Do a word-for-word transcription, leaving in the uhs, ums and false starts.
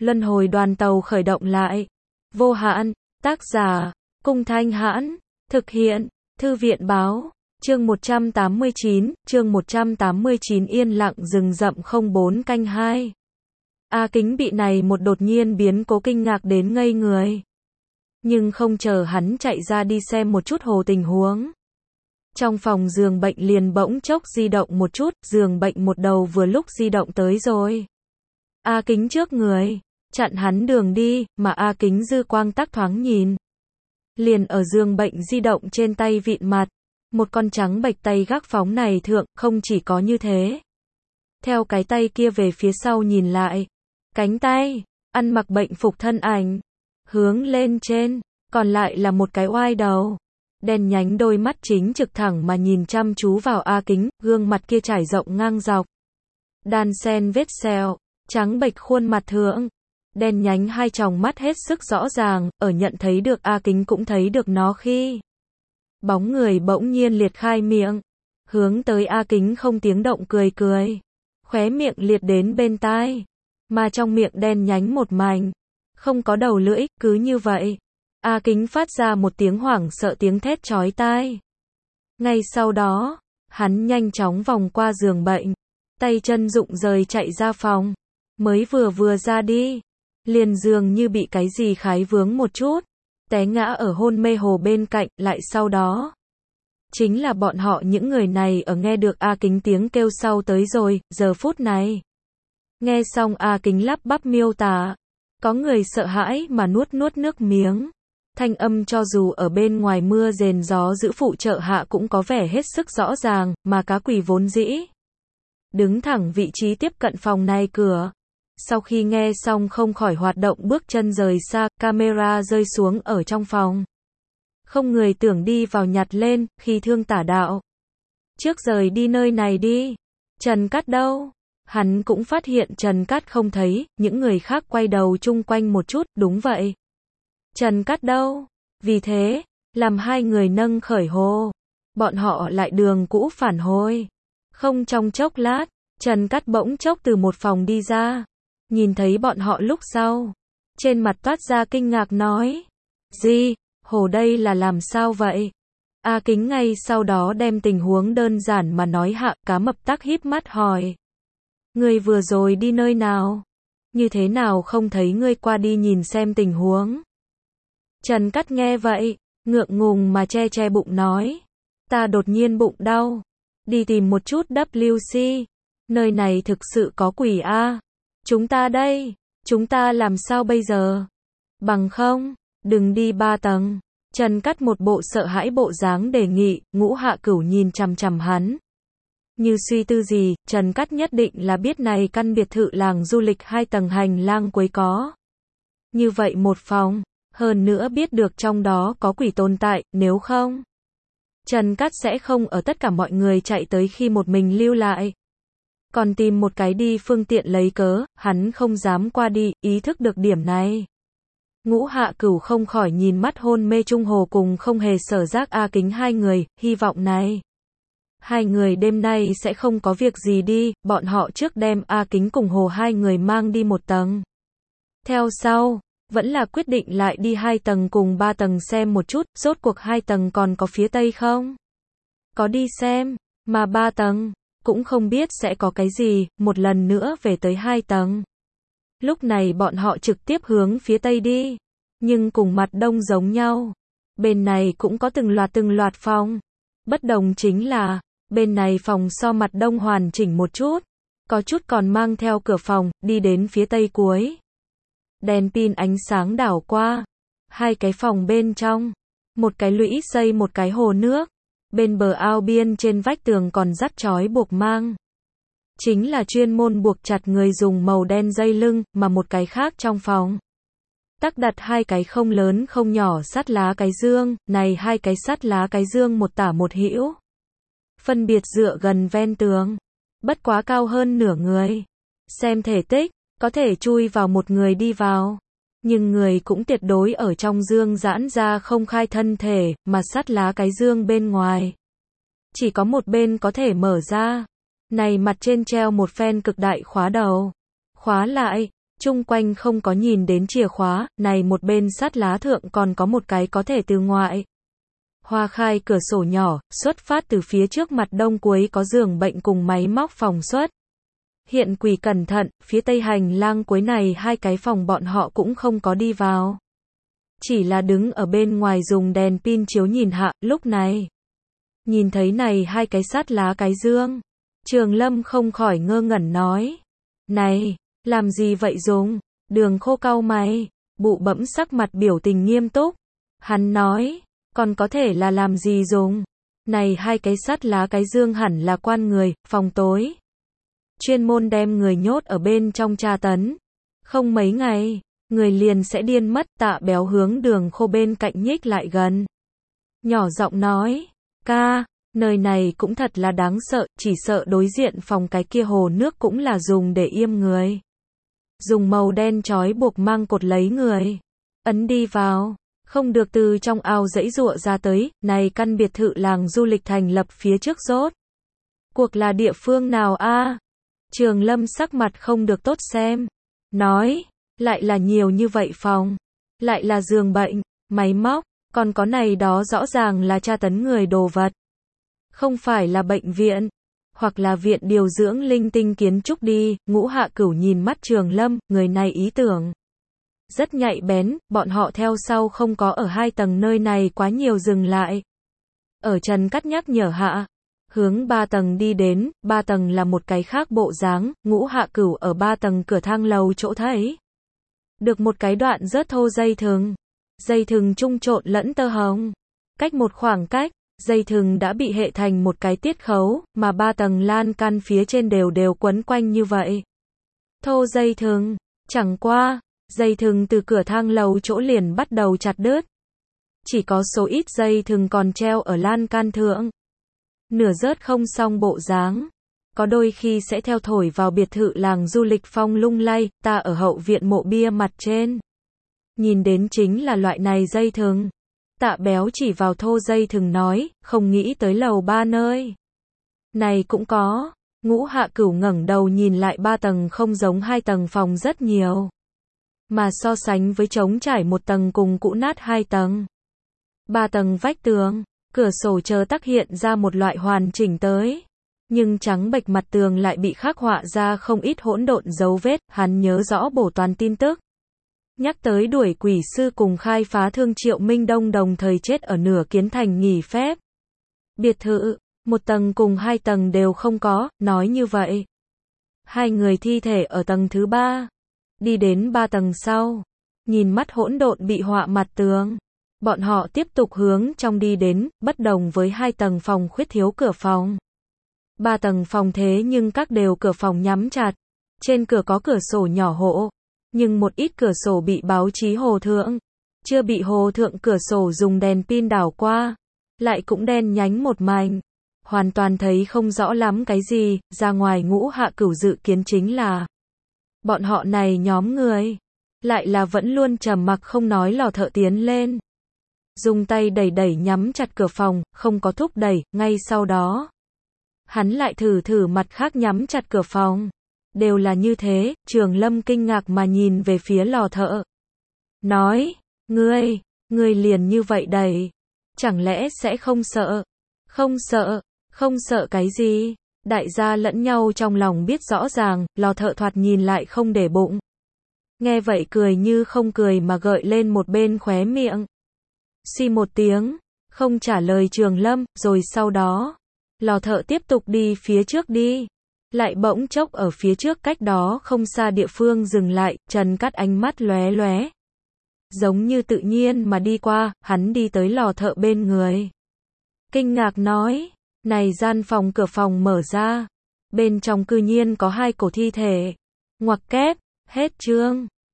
Luân hồi đoàn tàu khởi động lại. Vô hạn, tác giả, Cung Thanh Hãn, thực hiện, Thư viện báo, chương một trăm tám mươi chín, chương một trăm tám mươi chín yên lặng rừng rậm không bốn canh hai. A Kính bị này một đột nhiên biến cố kinh ngạc đến ngây người. Nhưng không chờ hắn chạy ra đi xem một chút hồ tình huống. Trong phòng giường bệnh liền bỗng chốc di động một chút, giường bệnh một đầu vừa lúc di động tới rồi. A Kính trước người, chặn hắn đường đi, mà A Kính dư quang tắc thoáng nhìn. Liền ở giường bệnh di động trên tay vịn mặt, một con trắng bệch tay gác phóng này thượng, không chỉ có như thế. Theo cái tay kia về phía sau nhìn lại, cánh tay, ăn mặc bệnh phục thân ảnh, hướng lên trên, còn lại là một cái oai đầu. Đen nhánh đôi mắt chính trực thẳng mà nhìn chăm chú vào A Kính, gương mặt kia trải rộng ngang dọc. Đan sen vết sẹo, trắng bệch khuôn mặt thượng. Đen nhánh hai tròng mắt hết sức rõ ràng, ở nhận thấy được A Kính cũng thấy được nó khi. Bóng người bỗng nhiên liệt khai miệng, hướng tới A Kính không tiếng động cười cười. Khóe miệng liệt đến bên tai, mà trong miệng đen nhánh một mảnh, không có đầu lưỡi, cứ như vậy. A Kính phát ra một tiếng hoảng sợ tiếng thét chói tai. Ngay sau đó, hắn nhanh chóng vòng qua giường bệnh, tay chân rụng rời chạy ra phòng. Mới vừa vừa ra đi, liền dường như bị cái gì khái vướng một chút, té ngã ở hôn mê hồ bên cạnh, lại sau đó. Chính là bọn họ những người này ở nghe được A Kính tiếng kêu sau tới rồi, giờ phút này. Nghe xong A Kính lắp bắp miêu tả, có người sợ hãi mà nuốt nuốt nước miếng. Thanh âm cho dù ở bên ngoài mưa rền gió giữ phụ trợ hạ cũng có vẻ hết sức rõ ràng, mà cá quỷ vốn dĩ đứng thẳng vị trí tiếp cận phòng này cửa. Sau khi nghe xong không khỏi hoạt động bước chân rời xa, camera rơi xuống ở trong phòng. Không người tưởng đi vào nhặt lên, khi thương tả đạo. Trước rời đi nơi này đi. Trần Cát đâu? Hắn cũng phát hiện Trần Cát không thấy, những người khác quay đầu chung quanh một chút, đúng vậy. Trần Cát đâu? Vì thế, làm hai người nâng khởi hồ. Bọn họ lại đường cũ phản hồi. Không trong chốc lát, Trần Cát bỗng chốc từ một phòng đi ra. Nhìn thấy bọn họ lúc sau. Trên mặt toát ra kinh ngạc nói. Gì? Hồ đây là làm sao vậy? A Kính ngay sau đó đem tình huống đơn giản mà nói hạ, cá mập tắc híp mắt hỏi. Ngươi vừa rồi đi nơi nào? Như thế nào không thấy ngươi qua đi nhìn xem tình huống? Trần Cát nghe vậy, ngượng ngùng mà che che bụng nói. Ta đột nhiên bụng đau. Đi tìm một chút W C. Nơi này thực sự có quỷ a. Chúng ta đây, chúng ta làm sao bây giờ? Bằng không, đừng đi ba tầng. Trần Cát một bộ sợ hãi bộ dáng đề nghị, Ngũ Hạ Cửu nhìn chằm chằm hắn. Như suy tư gì, Trần Cát nhất định là biết này căn biệt thự làng du lịch hai tầng hành lang cuối có. Như vậy một phòng, hơn nữa biết được trong đó có quỷ tồn tại, nếu không. Trần Cát sẽ không ở tất cả mọi người chạy tới khi một mình lưu lại. Còn tìm một cái đi phương tiện lấy cớ, hắn không dám qua đi, ý thức được điểm này. Ngũ Hạ Cửu không khỏi nhìn mắt hôn mê trung hồ cùng không hề sở giác A Kính hai người, hy vọng này. Hai người đêm nay sẽ không có việc gì đi, bọn họ trước đem A Kính cùng hồ hai người mang đi một tầng. Theo sau, vẫn là quyết định lại đi hai tầng cùng ba tầng xem một chút, rốt cuộc hai tầng còn có phía tây không? Có đi xem, mà ba tầng, cũng không biết sẽ có cái gì, một lần nữa về tới hai tầng. Lúc này bọn họ trực tiếp hướng phía tây đi, nhưng cùng mặt đông giống nhau. Bên này cũng có từng loạt từng loạt phòng. Bất đồng chính là, bên này phòng so mặt đông hoàn chỉnh một chút, có chút còn mang theo cửa phòng, đi đến phía tây cuối. Đèn pin ánh sáng đảo qua, hai cái phòng bên trong, một cái lũy xây một cái hồ nước, bên bờ ao biên trên vách tường còn dắt trói buộc mang. Chính là chuyên môn buộc chặt người dùng màu đen dây lưng, mà một cái khác trong phòng. Tắc đặt hai cái không lớn không nhỏ sắt lá cái dương, này hai cái sắt lá cái dương một tả một hữu. Phân biệt dựa gần ven tường, bất quá cao hơn nửa người. Xem thể tích, có thể chui vào một người đi vào. Nhưng người cũng tuyệt đối ở trong dương giãn ra không khai thân thể, mà sắt lá cái dương bên ngoài. Chỉ có một bên có thể mở ra. Này mặt trên treo một phen cực đại khóa đầu. Khóa lại, Chung quanh không có nhìn đến chìa khóa, này một bên sắt lá thượng còn có một cái có thể từ ngoại. Hoa khai cửa sổ nhỏ, xuất phát từ phía trước mặt đông cuối có giường bệnh cùng máy móc phòng xuất. Hiện quỳ cẩn thận, phía tây hành lang cuối này hai cái phòng bọn họ cũng không có đi vào. Chỉ là đứng ở bên ngoài dùng đèn pin chiếu nhìn hạ, lúc này. Nhìn thấy này hai cái sắt lá cái dương. Trường Lâm không khỏi ngơ ngẩn nói. Này, làm gì vậy dùng? Đường Khô cau mày, bụ bẫm sắc mặt biểu tình nghiêm túc. Hắn nói, còn có thể là làm gì dùng? Này hai cái sắt lá cái dương hẳn là quan người, phòng tối. Chuyên môn đem người nhốt ở bên trong tra tấn. Không mấy ngày, người liền sẽ điên mất. Tạ Béo hướng Đường Khô bên cạnh nhích lại gần. Nhỏ giọng nói, ca, nơi này cũng thật là đáng sợ, chỉ sợ đối diện phòng cái kia hồ nước cũng là dùng để yêm người. Dùng màu đen trói buộc mang cột lấy người. Ấn đi vào, không được từ trong ao dãy dụa ra tới, này căn biệt thự làng du lịch thành lập phía trước rốt. Cuộc là địa phương nào a? Trường Lâm sắc mặt không được tốt xem. Nói, lại là nhiều như vậy phòng. Lại là giường bệnh, máy móc, còn có này đó rõ ràng là tra tấn người đồ vật. Không phải là bệnh viện, hoặc là viện điều dưỡng linh tinh kiến trúc đi. Ngũ Hạ Cửu nhìn mắt Trường Lâm, người này ý tưởng rất nhạy bén, bọn họ theo sau không có ở hai tầng nơi này quá nhiều dừng lại. Ở Trần Cắt nhắc nhở hạ, hướng ba tầng đi đến, ba tầng là một cái khác bộ dáng. Ngũ Hạ Cửu ở ba tầng cửa thang lầu chỗ thấy được một cái đoạn rớt thô dây thừng, dây thừng trung trộn lẫn tơ hồng. Cách một khoảng cách, dây thừng đã bị hệ thành một cái tiết khấu, mà ba tầng lan can phía trên đều đều quấn quanh như vậy. Thô dây thừng, chẳng qua, dây thừng từ cửa thang lầu chỗ liền bắt đầu chặt đứt. Chỉ có số ít dây thừng còn treo ở lan can thượng. Nửa rớt không xong bộ dáng. Có đôi khi sẽ theo thổi vào biệt thự làng du lịch phong lung lay. Ta ở hậu viện mộ bia mặt trên. Nhìn đến chính là loại này dây thừng. Tạ Béo chỉ vào thô dây thừng nói, không nghĩ tới lầu ba nơi. Này cũng có. Ngũ Hạ Cửu ngẩng đầu nhìn lại ba tầng không giống hai tầng phòng rất nhiều. Mà so sánh với trống trải một tầng cùng cũ nát hai tầng. Ba tầng vách tường, cửa sổ chờ tác hiện ra một loại hoàn chỉnh tới. Nhưng trắng bệch mặt tường lại bị khắc họa ra không ít hỗn độn dấu vết. Hắn nhớ rõ bổ toàn tin tức. Nhắc tới đuổi quỷ sư cùng khai phá thương Triệu Minh Đông đồng thời chết ở nửa kiến thành nghỉ phép. Biệt thự, một tầng cùng hai tầng đều không có, nói như vậy. Hai người thi thể ở tầng thứ ba. Đi đến ba tầng sau. Nhìn mắt hỗn độn bị họa mặt tường. Bọn họ tiếp tục hướng trong đi đến, bất đồng với hai tầng phòng khuyết thiếu cửa phòng. Ba tầng phòng thế nhưng các đều cửa phòng nhắm chặt. Trên cửa có cửa sổ nhỏ hộ. Nhưng một ít cửa sổ bị báo chí hồ thượng. Chưa bị hồ thượng cửa sổ dùng đèn pin đảo qua. Lại cũng đen nhánh một mảnh. Hoàn toàn thấy không rõ lắm cái gì, ra ngoài Ngũ Hạ Cửu dự kiến chính là. Bọn họ này nhóm người. Lại là vẫn luôn trầm mặc không nói lò thợ tiến lên. Dùng tay đẩy đẩy nhắm chặt cửa phòng, không có thúc đẩy, ngay sau đó. Hắn lại thử thử mặt khác nhắm chặt cửa phòng. Đều là như thế, Trường Lâm kinh ngạc mà nhìn về phía lò thợ. Nói, ngươi, ngươi liền như vậy đẩy. Chẳng lẽ sẽ không sợ? Không sợ, không sợ cái gì? Đại gia lẫn nhau trong lòng biết rõ ràng, lò thợ thoạt nhìn lại không để bụng. Nghe vậy cười như không cười mà gợi lên một bên khóe miệng. Xì một tiếng, không trả lời Trường Lâm, rồi sau đó, lò thợ tiếp tục đi phía trước đi. Lại bỗng chốc ở phía trước cách đó không xa địa phương dừng lại, Trần Cắt ánh mắt lóe lóe. Giống như tự nhiên mà đi qua, hắn đi tới lò thợ bên người. Kinh ngạc nói, này gian phòng cửa phòng mở ra. Bên trong cư nhiên có hai cổ thi thể. Ngoặc kép, hết chương.